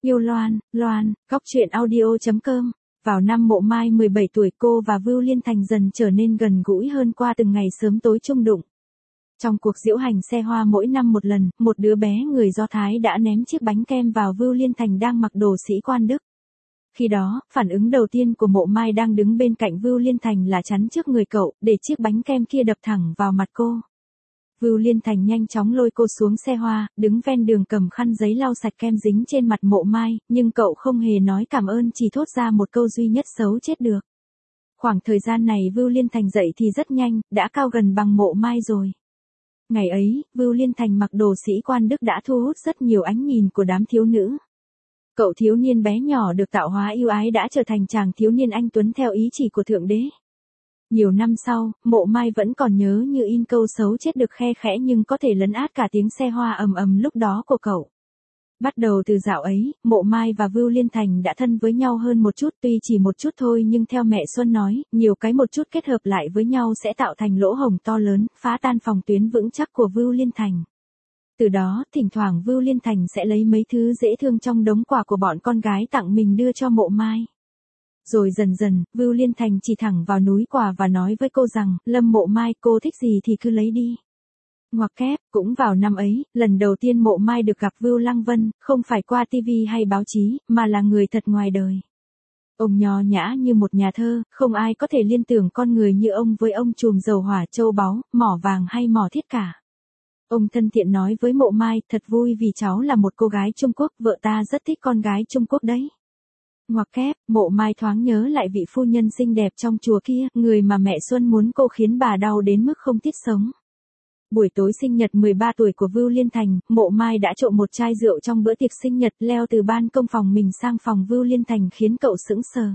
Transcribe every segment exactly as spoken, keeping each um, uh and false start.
Yêu Loan, Loan, Góc Chuyện Audio chấm com. Vào năm Mộ Mai mười bảy tuổi, cô và Vưu Liên Thành dần trở nên gần gũi hơn qua từng ngày sớm tối chung đụng. Trong cuộc diễu hành xe hoa mỗi năm một lần, một đứa bé người Do Thái đã ném chiếc bánh kem vào Vưu Liên Thành đang mặc đồ sĩ quan Đức. Khi đó, phản ứng đầu tiên của Mộ Mai đang đứng bên cạnh Vưu Liên Thành là chắn trước người cậu, để chiếc bánh kem kia đập thẳng vào mặt cô. Vưu Liên Thành nhanh chóng lôi cô xuống xe hoa, đứng ven đường cầm khăn giấy lau sạch kem dính trên mặt Mộ Mai, nhưng cậu không hề nói cảm ơn, chỉ thốt ra một câu duy nhất: xấu chết được. Khoảng thời gian này Vưu Liên Thành dậy thì rất nhanh, đã cao gần bằng Mộ Mai rồi. Ngày ấy, Vưu Liên Thành mặc đồ sĩ quan Đức đã thu hút rất nhiều ánh nhìn của đám thiếu nữ. Cậu thiếu niên bé nhỏ được tạo hóa yêu ái đã trở thành chàng thiếu niên anh tuấn theo ý chỉ của Thượng Đế. Nhiều năm sau, Mộ Mai vẫn còn nhớ như in câu xấu chết được khe khẽ nhưng có thể lấn át cả tiếng xe hoa ầm ầm lúc đó của cậu. Bắt đầu từ dạo ấy, Mộ Mai và Vưu Liên Thành đã thân với nhau hơn một chút, tuy chỉ một chút thôi nhưng theo mẹ Xuân nói, nhiều cái một chút kết hợp lại với nhau sẽ tạo thành lỗ hổng to lớn, phá tan phòng tuyến vững chắc của Vưu Liên Thành. Từ đó, thỉnh thoảng Vưu Liên Thành sẽ lấy mấy thứ dễ thương trong đống quà của bọn con gái tặng mình đưa cho Mộ Mai. Rồi dần dần, Vưu Liên Thành chỉ thẳng vào núi quà và nói với cô rằng, Lâm Mộ Mai, cô thích gì thì cứ lấy đi. Ngoặc kép, cũng vào năm ấy, lần đầu tiên Mộ Mai được gặp Vưu Lăng Vân, không phải qua tivi hay báo chí, mà là người thật ngoài đời. Ông nho nhã như một nhà thơ, không ai có thể liên tưởng con người như ông với ông trùm dầu hỏa châu báu, mỏ vàng hay mỏ thiết cả. Ông thân thiện nói với Mộ Mai, thật vui vì cháu là một cô gái Trung Quốc, vợ ta rất thích con gái Trung Quốc đấy. Ngoặc kép, Mộ Mai thoáng nhớ lại vị phu nhân xinh đẹp trong chùa kia, người mà mẹ Xuân muốn cô khiến bà đau đến mức không tiết sống. Buổi tối sinh nhật mười ba tuổi của Vưu Liên Thành, Mộ Mai đã trộm một chai rượu trong bữa tiệc sinh nhật, leo từ ban công phòng mình sang phòng Vưu Liên Thành khiến cậu sững sờ.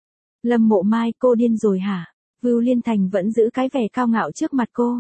Lâm Mộ Mai, cô điên rồi hả? Vưu Liên Thành vẫn giữ cái vẻ cao ngạo trước mặt cô.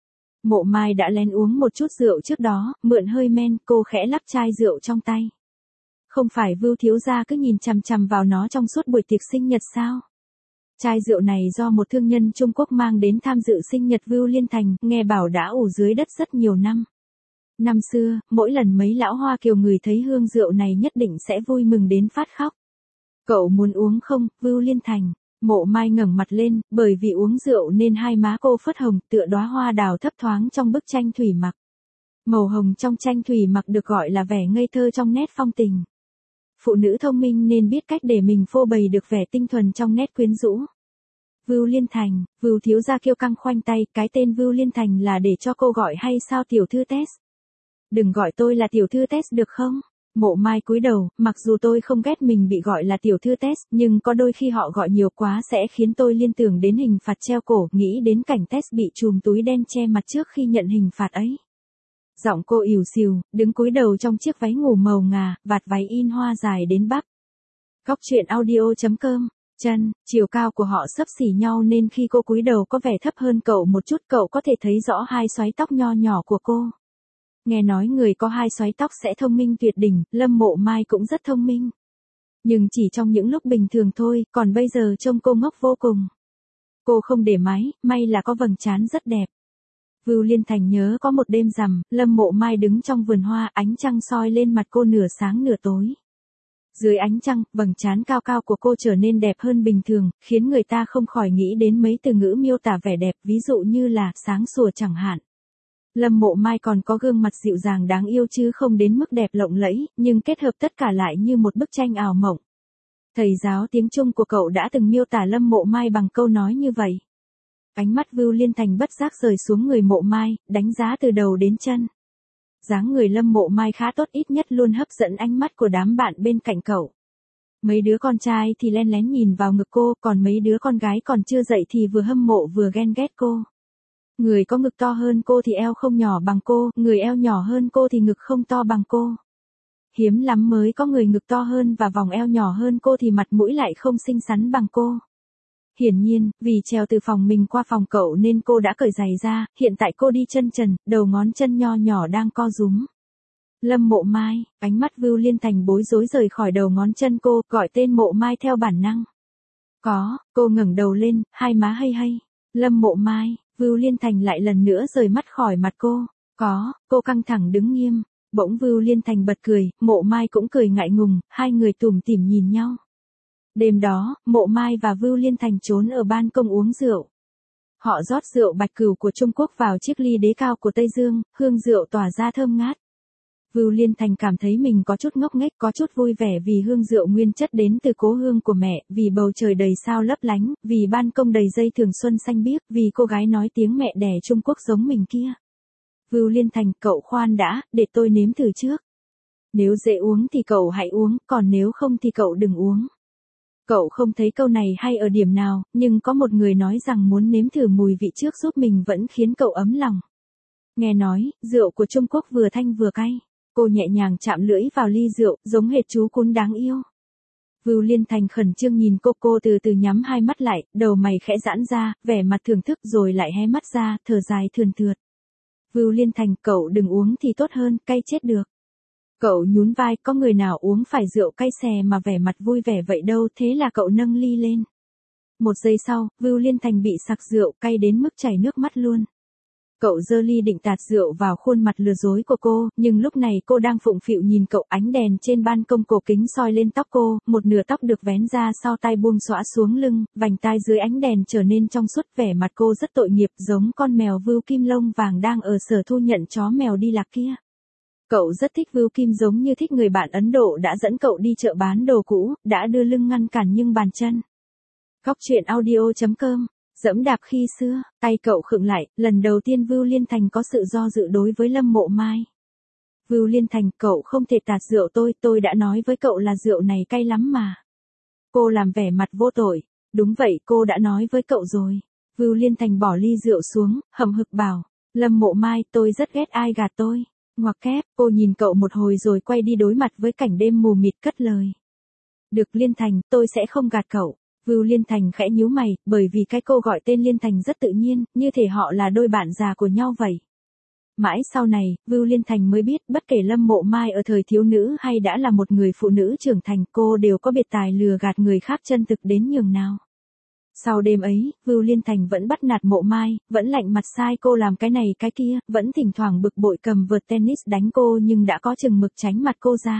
Mộ Mai đã lén uống một chút rượu trước đó, mượn hơi men, cô khẽ lắc chai rượu trong tay. Không phải Vưu thiếu gia cứ nhìn chằm chằm vào nó trong suốt buổi tiệc sinh nhật sao? Chai rượu này do một thương nhân Trung Quốc mang đến tham dự sinh nhật Vưu Liên Thành, nghe bảo đã ủ dưới đất rất nhiều năm. Năm xưa, mỗi lần mấy lão Hoa Kiều ngửi thấy hương rượu này nhất định sẽ vui mừng đến phát khóc. Cậu muốn uống không, Vưu Liên Thành? Mộ Mai ngẩng mặt lên, bởi vì uống rượu nên hai má cô phớt hồng, tựa đóa hoa đào thấp thoáng trong bức tranh thủy mặc. Màu hồng trong tranh thủy mặc được gọi là vẻ ngây thơ trong nét phong tình. Phụ nữ thông minh nên biết cách để mình phô bày được vẻ tinh thuần trong nét quyến rũ. Vưu Liên Thành, Vưu thiếu gia kiêu căng khoanh tay, cái tên Vưu Liên Thành là để cho cô gọi hay sao tiểu thư Tess? Đừng gọi tôi là tiểu thư Tess được không? Mộ Mai cúi đầu, mặc dù tôi không ghét mình bị gọi là tiểu thư Tess, nhưng có đôi khi họ gọi nhiều quá sẽ khiến tôi liên tưởng đến hình phạt treo cổ, nghĩ đến cảnh Tess bị chùm túi đen che mặt trước khi nhận hình phạt ấy. Giọng cô ỉu xìu, đứng cúi đầu trong chiếc váy ngủ màu ngà, vạt váy in hoa dài đến bắp. Góc Chuyện Audio chấm com. Chân, chiều cao của họ xấp xỉ nhau nên khi cô cúi đầu có vẻ thấp hơn cậu một chút, cậu có thể thấy rõ hai xoáy tóc nho nhỏ của cô. Nghe nói người có hai xoáy tóc sẽ thông minh tuyệt đỉnh, Lâm Mộ Mai cũng rất thông minh. Nhưng chỉ trong những lúc bình thường thôi, còn bây giờ trông cô ngốc vô cùng. Cô không để máy, may là có vầng trán rất đẹp. Vưu Liên Thành nhớ có một đêm rằm, Lâm Mộ Mai đứng trong vườn hoa, ánh trăng soi lên mặt cô nửa sáng nửa tối. Dưới ánh trăng, vầng trán cao cao của cô trở nên đẹp hơn bình thường, khiến người ta không khỏi nghĩ đến mấy từ ngữ miêu tả vẻ đẹp, ví dụ như là sáng sủa chẳng hạn. Lâm Mộ Mai còn có gương mặt dịu dàng đáng yêu chứ không đến mức đẹp lộng lẫy, nhưng kết hợp tất cả lại như một bức tranh ảo mộng. Thầy giáo tiếng Trung của cậu đã từng miêu tả Lâm Mộ Mai bằng câu nói như vậy. Ánh mắt Vưu Liên Thành bất giác rời xuống người Mộ Mai, đánh giá từ đầu đến chân. Dáng người Lâm Mộ Mai khá tốt, ít nhất luôn hấp dẫn ánh mắt của đám bạn bên cạnh cậu. Mấy đứa con trai thì len lén nhìn vào ngực cô, còn mấy đứa con gái còn chưa dậy thì vừa hâm mộ vừa ghen ghét cô. Người có ngực to hơn cô thì eo không nhỏ bằng cô, người eo nhỏ hơn cô thì ngực không to bằng cô. Hiếm lắm mới có người ngực to hơn và vòng eo nhỏ hơn cô thì mặt mũi lại không xinh xắn bằng cô. Hiển nhiên, vì trèo từ phòng mình qua phòng cậu nên cô đã cởi giày ra, hiện tại cô đi chân trần, đầu ngón chân nho nhỏ đang co rúm. Lâm Mộ Mai, ánh mắt Vưu Liên Thành bối rối rời khỏi đầu ngón chân cô, gọi tên Mộ Mai theo bản năng. Có, cô ngẩng đầu lên, hai má hây hây. Lâm Mộ Mai, Vưu Liên Thành lại lần nữa rời mắt khỏi mặt cô. Có, cô căng thẳng đứng nghiêm. Bỗng Vưu Liên Thành bật cười, Mộ Mai cũng cười ngại ngùng, hai người tủm tỉm nhìn nhau. Đêm đó, Mộ Mai và Vưu Liên Thành trốn ở ban công uống rượu. Họ rót rượu bạch cửu của Trung Quốc vào chiếc ly đế cao của Tây Dương, hương rượu tỏa ra thơm ngát. Vưu Liên Thành cảm thấy mình có chút ngốc nghếch, có chút vui vẻ vì hương rượu nguyên chất đến từ cố hương của mẹ, vì bầu trời đầy sao lấp lánh, vì ban công đầy dây thường xuân xanh biếc, vì cô gái nói tiếng mẹ đẻ Trung Quốc giống mình kia. Vưu Liên Thành, cậu khoan đã, để tôi nếm thử trước. Nếu dễ uống thì cậu hãy uống, còn nếu không thì cậu đừng uống. Cậu không thấy câu này hay ở điểm nào, nhưng có một người nói rằng muốn nếm thử mùi vị trước giúp mình vẫn khiến cậu ấm lòng. Nghe nói, rượu của Trung Quốc vừa thanh vừa cay. Cô nhẹ nhàng chạm lưỡi vào ly rượu, giống hệt chú cún đáng yêu. Vưu Liên Thành khẩn trương nhìn cô, cô từ từ nhắm hai mắt lại, đầu mày khẽ giãn ra, vẻ mặt thưởng thức rồi lại hé mắt ra, thở dài thườn thượt. Vưu Liên Thành, cậu đừng uống thì tốt hơn, cay chết được. Cậu nhún vai, có người nào uống phải rượu cay xè mà vẻ mặt vui vẻ vậy đâu, thế là cậu nâng ly lên. Một giây sau, Vưu Liên Thành bị sặc rượu cay đến mức chảy nước mắt luôn. Cậu giơ ly định tạt rượu vào khuôn mặt lừa dối của cô, nhưng lúc này cô đang phụng phịu nhìn cậu, ánh đèn trên ban công cổ kính soi lên tóc cô, một nửa tóc được vén ra sau tai buông xõa xuống lưng, vành tai dưới ánh đèn trở nên trong suốt, vẻ mặt cô rất tội nghiệp, giống con mèo Vưu Kim lông vàng đang ở sở thu nhận chó mèo đi lạc kia. Cậu rất thích Vưu Kim, giống như thích người bạn Ấn Độ đã dẫn cậu đi chợ bán đồ cũ, đã đưa lưng ngăn cản nhưng bàn chân. Góc truyện audio chấm com. Dẫm đạp khi xưa, tay cậu khựng lại, lần đầu tiên Vưu Liên Thành có sự do dự đối với Lâm Mộ Mai. Vưu Liên Thành, cậu không thể tạt rượu tôi, tôi đã nói với cậu là rượu này cay lắm mà. Cô làm vẻ mặt vô tội, đúng vậy, cô đã nói với cậu rồi. Vưu Liên Thành bỏ ly rượu xuống, hậm hực bảo, Lâm Mộ Mai, tôi rất ghét ai gạt tôi. Ngoặc kép, cô nhìn cậu một hồi rồi quay đi đối mặt với cảnh đêm mù mịt cất lời. Được Liên Thành, tôi sẽ không gạt cậu. Vưu Liên Thành khẽ nhíu mày, bởi vì cái cô gọi tên Liên Thành rất tự nhiên, như thể họ là đôi bạn già của nhau vậy. Mãi sau này, Vưu Liên Thành mới biết, bất kể Lâm Mộ Mai ở thời thiếu nữ hay đã là một người phụ nữ trưởng thành, cô đều có biệt tài lừa gạt người khác chân thực đến nhường nào. Sau đêm ấy, Vưu Liên Thành vẫn bắt nạt Mộ Mai, vẫn lạnh mặt sai cô làm cái này cái kia, vẫn thỉnh thoảng bực bội cầm vợt tennis đánh cô nhưng đã có chừng mực tránh mặt cô ra.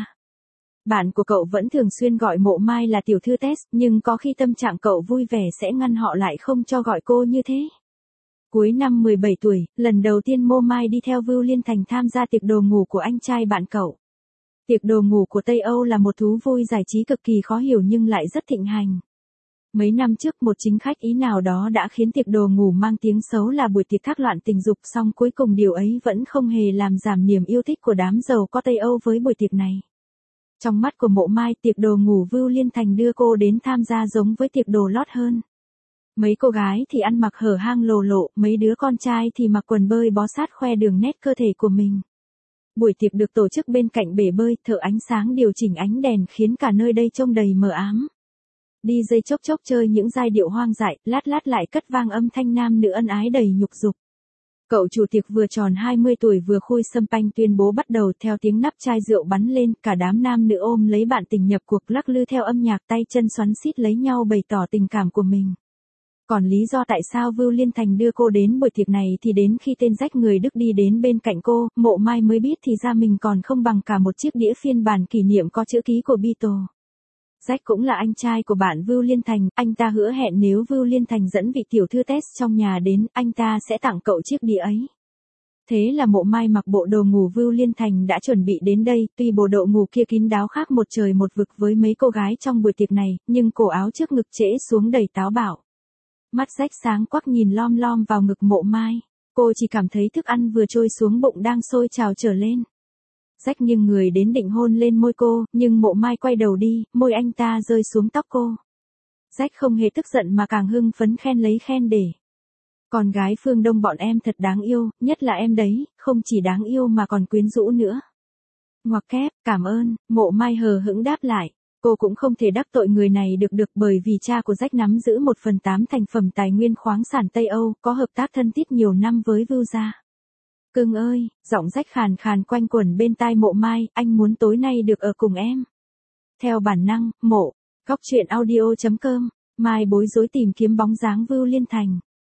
Bạn của cậu vẫn thường xuyên gọi Mộ Mai là tiểu thư test, nhưng có khi tâm trạng cậu vui vẻ sẽ ngăn họ lại không cho gọi cô như thế. Cuối năm mười bảy tuổi, lần đầu tiên Mộ Mai đi theo Vưu Liên Thành tham gia tiệc đồ ngủ của anh trai bạn cậu. Tiệc đồ ngủ của Tây Âu là một thú vui giải trí cực kỳ khó hiểu nhưng lại rất thịnh hành. Mấy năm trước một chính khách Ý nào đó đã khiến tiệc đồ ngủ mang tiếng xấu là buổi tiệc thác loạn tình dục, song cuối cùng điều ấy vẫn không hề làm giảm niềm yêu thích của đám giàu có Tây Âu với buổi tiệc này. Trong mắt của Mộ Mai, tiệc đồ ngủ Vưu Liên Thành đưa cô đến tham gia giống với tiệc đồ lót hơn. Mấy cô gái thì ăn mặc hở hang lồ lộ, mấy đứa con trai thì mặc quần bơi bó sát khoe đường nét cơ thể của mình. Buổi tiệc được tổ chức bên cạnh bể bơi, thợ ánh sáng điều chỉnh ánh đèn khiến cả nơi đây trông đầy mờ ám. đi jây chốc chốc chơi những giai điệu hoang dại, lát lát lại cất vang âm thanh nam nữ ân ái đầy nhục dục. Cậu chủ tiệc vừa tròn hai mươi tuổi vừa khui sâm panh tuyên bố bắt đầu, theo tiếng nắp chai rượu bắn lên, cả đám nam nữ ôm lấy bạn tình nhập cuộc lắc lư theo âm nhạc, tay chân xoắn xít lấy nhau bày tỏ tình cảm của mình. Còn lý do tại sao Vưu Liên Thành đưa cô đến buổi tiệc này thì đến khi tên rách người Đức đi đến bên cạnh cô, Mộ Mai mới biết thì ra mình còn không bằng cả một chiếc đĩa phiên bản kỷ niệm có chữ ký của Beatles. Jack cũng là anh trai của bạn Vưu Liên Thành, anh ta hứa hẹn nếu Vưu Liên Thành dẫn vị tiểu thư test trong nhà đến, anh ta sẽ tặng cậu chiếc đĩa ấy. Thế là Mộ Mai mặc bộ đồ ngủ Vưu Liên Thành đã chuẩn bị đến đây, tuy bộ đồ ngủ kia kín đáo khác một trời một vực với mấy cô gái trong buổi tiệc này, nhưng cổ áo trước ngực trễ xuống đầy táo bạo. Mắt Jack sáng quắc nhìn lom lom vào ngực Mộ Mai, cô chỉ cảm thấy thức ăn vừa trôi xuống bụng đang sôi trào trở lên. Jack nghiêng người đến định hôn lên môi cô, nhưng Mộ Mai quay đầu đi, môi anh ta rơi xuống tóc cô. Jack không hề tức giận mà càng hưng phấn khen lấy khen để. Con gái phương Đông bọn em thật đáng yêu, nhất là em đấy, không chỉ đáng yêu mà còn quyến rũ nữa. Ngoặc kép, cảm ơn, Mộ Mai hờ hững đáp lại. Cô cũng không thể đắc tội người này được được bởi vì cha của Jack nắm giữ một phần tám thành phẩm tài nguyên khoáng sản Tây Âu, có hợp tác thân thiết nhiều năm với Vưu gia. Cưng ơi, giọng Jack khàn khàn quanh quẩn bên tai Mộ Mai, anh muốn tối nay được ở cùng em. Theo bản năng, Mộ, góc truyện audio chấm com, Mai bối rối tìm kiếm bóng dáng Vưu Liên Thành.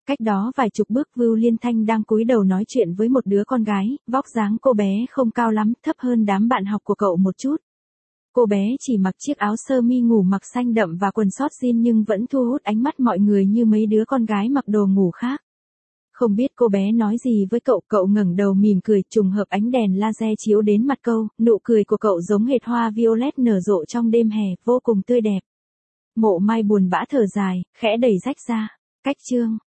Cách đó vài chục bước Vưu Liên Thanh đang cúi đầu nói chuyện với một đứa con gái, vóc dáng cô bé không cao lắm, thấp hơn đám bạn học của cậu một chút. Cô bé chỉ mặc chiếc áo sơ mi ngủ mặc xanh đậm và quần sót jean nhưng vẫn thu hút ánh mắt mọi người như mấy đứa con gái mặc đồ ngủ khác. Không biết cô bé nói gì với cậu, cậu ngẩng đầu mỉm cười, trùng hợp ánh đèn laser chiếu đến mặt cậu, nụ cười của cậu giống hệt hoa violet nở rộ trong đêm hè, vô cùng tươi đẹp. Mộ Mai buồn bã thở dài, khẽ đẩy rách ra. Cách chương